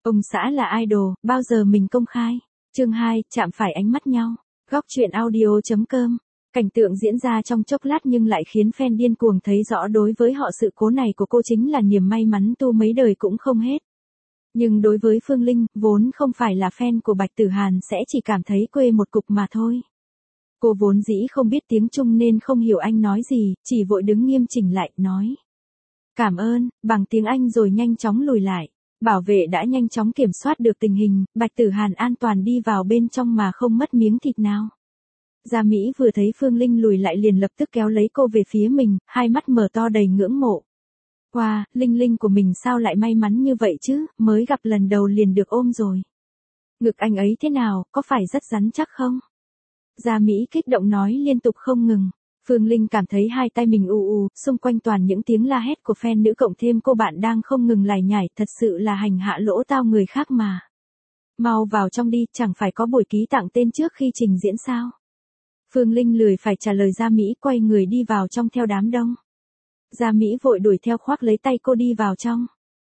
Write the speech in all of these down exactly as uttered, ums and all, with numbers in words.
Ông xã là idol, bao giờ mình công khai. Chương hai, chạm phải ánh mắt nhau. Góc truyện audio.com. Cảnh tượng diễn ra trong chốc lát nhưng lại khiến fan điên cuồng thấy rõ đối với họ sự cố này của cô chính là niềm may mắn tu mấy đời cũng không hết. Nhưng đối với Phương Linh, vốn không phải là fan của Bạch Tử Hàn sẽ chỉ cảm thấy quê một cục mà thôi. Cô vốn dĩ không biết tiếng Trung nên không hiểu anh nói gì, chỉ vội đứng nghiêm chỉnh lại, nói. Cảm ơn, bằng tiếng Anh rồi nhanh chóng lùi lại. Bảo vệ đã nhanh chóng kiểm soát được tình hình, Bạch Tử Hàn an toàn đi vào bên trong mà không mất miếng thịt nào. Gia Mỹ vừa thấy Phương Linh lùi lại liền lập tức kéo lấy cô về phía mình, hai mắt mở to đầy ngưỡng mộ. Wow, Linh Linh của mình sao lại may mắn như vậy chứ, mới gặp lần đầu liền được ôm rồi. Ngực anh ấy thế nào, có phải rất rắn chắc không? Gia Mỹ kích động nói liên tục không ngừng. Phương Linh cảm thấy hai tay mình ù ù, xung quanh toàn những tiếng la hét của fan nữ cộng thêm cô bạn đang không ngừng lải nhải, thật sự là hành hạ lỗ tai người khác mà. Mau vào trong đi, chẳng phải có buổi ký tặng tên trước khi trình diễn sao? Phương Linh lười phải trả lời Gia Mỹ, quay người đi vào trong theo đám đông. Gia Mỹ vội đuổi theo khoác lấy tay cô đi vào trong.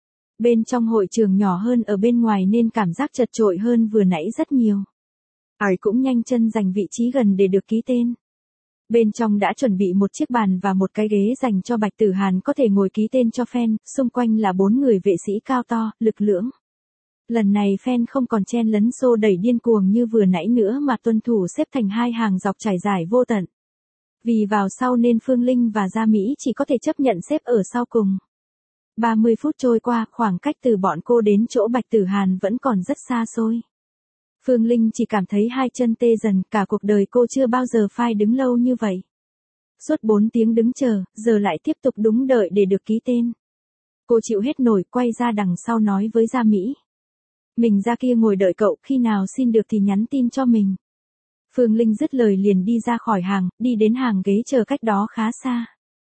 Bên trong hội trường nhỏ hơn ở bên ngoài nên cảm giác chật chội hơn vừa nãy rất nhiều. Ai cũng nhanh chân giành vị trí gần để được ký tên. Bên trong đã chuẩn bị một chiếc bàn và một cái ghế dành cho Bạch Tử Hàn có thể ngồi ký tên cho fan, xung quanh là bốn người vệ sĩ cao to, lực lưỡng. Lần này fan không còn chen lấn xô đẩy điên cuồng như vừa nãy nữa mà tuân thủ xếp thành hai hàng dọc trải dài vô tận. Vì vào sau nên Phương Linh và Gia Mỹ chỉ có thể chấp nhận xếp ở sau cùng. ba mươi phút trôi qua, khoảng cách từ bọn cô đến chỗ Bạch Tử Hàn vẫn còn rất xa xôi. Phương Linh chỉ cảm thấy hai chân tê dần, cả cuộc đời cô chưa bao giờ phai đứng lâu như vậy. Suốt bốn tiếng đứng chờ, giờ lại tiếp tục đúng đợi để được ký tên. Cô chịu hết nổi, quay ra đằng sau nói với Gia Mỹ. Mình ra kia ngồi đợi cậu, khi nào xin được thì nhắn tin cho mình. Phương Linh dứt lời liền đi ra khỏi hàng, đi đến hàng ghế chờ cách đó khá xa.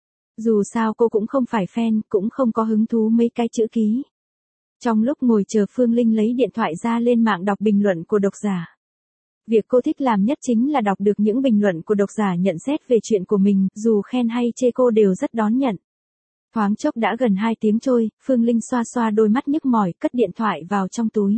Dù sao cô cũng không phải fan, cũng không có hứng thú mấy cái chữ ký. Trong lúc ngồi chờ Phương Linh lấy điện thoại ra lên mạng đọc bình luận của độc giả. Việc cô thích làm nhất chính là đọc được những bình luận của độc giả nhận xét về chuyện của mình, dù khen hay chê cô đều rất đón nhận. Thoáng chốc đã gần hai tiếng trôi, Phương Linh xoa xoa đôi mắt nhức mỏi, cất điện thoại vào trong túi.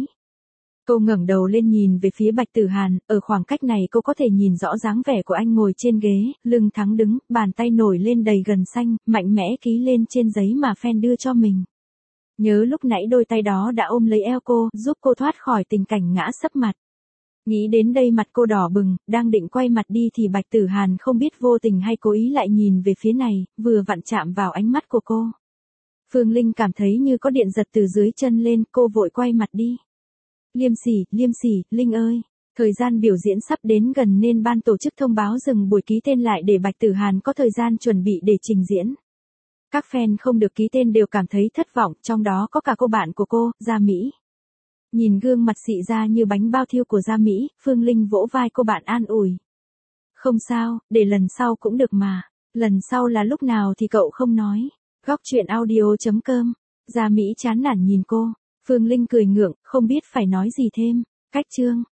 Cô ngẩng đầu lên nhìn về phía Bạch Tử Hàn, ở khoảng cách này cô có thể nhìn rõ dáng vẻ của anh ngồi trên ghế, lưng thẳng đứng, bàn tay nổi lên đầy gần xanh, mạnh mẽ ký lên trên giấy mà fan đưa cho mình. Nhớ lúc nãy đôi tay đó đã ôm lấy eo cô, giúp cô thoát khỏi tình cảnh ngã sấp mặt. Nghĩ đến đây mặt cô đỏ bừng, đang định quay mặt đi thì Bạch Tử Hàn không biết vô tình hay cố ý lại nhìn về phía này, vừa vặn chạm vào ánh mắt của cô. Phương Linh cảm thấy như có điện giật từ dưới chân lên, cô vội quay mặt đi. Liêm sỉ, liêm sỉ, Linh ơi, thời gian biểu diễn sắp đến gần nên ban tổ chức thông báo dừng buổi ký tên lại để Bạch Tử Hàn có thời gian chuẩn bị để trình diễn. Các fan không được ký tên đều cảm thấy thất vọng, trong đó có cả cô bạn của cô, Gia Mỹ. Nhìn gương mặt xị ra như bánh bao thiêu của Gia Mỹ, Phương Linh vỗ vai cô bạn an ủi. Không sao, để lần sau cũng được mà, lần sau là lúc nào thì cậu không nói. Góc truyện audio.com. Gia Mỹ chán nản nhìn cô, Phương Linh cười ngượng, không biết phải nói gì thêm. Cách chương.